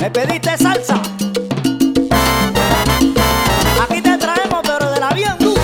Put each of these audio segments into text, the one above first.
Me pediste salsa. Aquí te traemos, pero de la bien dura.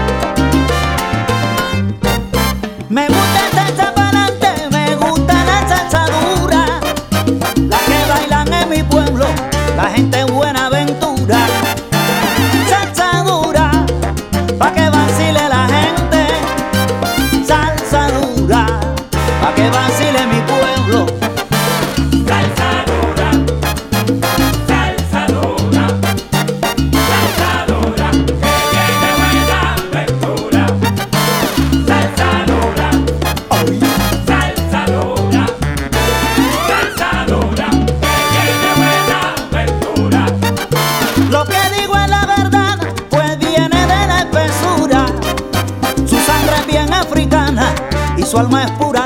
Me gusta la salsa pa'lante, me gusta la salsa dura. La que bailan en mi pueblo, la gente en Buenaventura. Salsa dura, pa' que vacile la gente. Salsa dura, pa' que vacile mi pueblo. Salsa dura, salsa dura, salsa dura, que viene Buenaventura. Salsa dura, salsa dura, salsa dura, que viene Buenaventura. Lo que digo es la verdad, pues viene de la espesura. Su sangre es bien africana y su alma es pura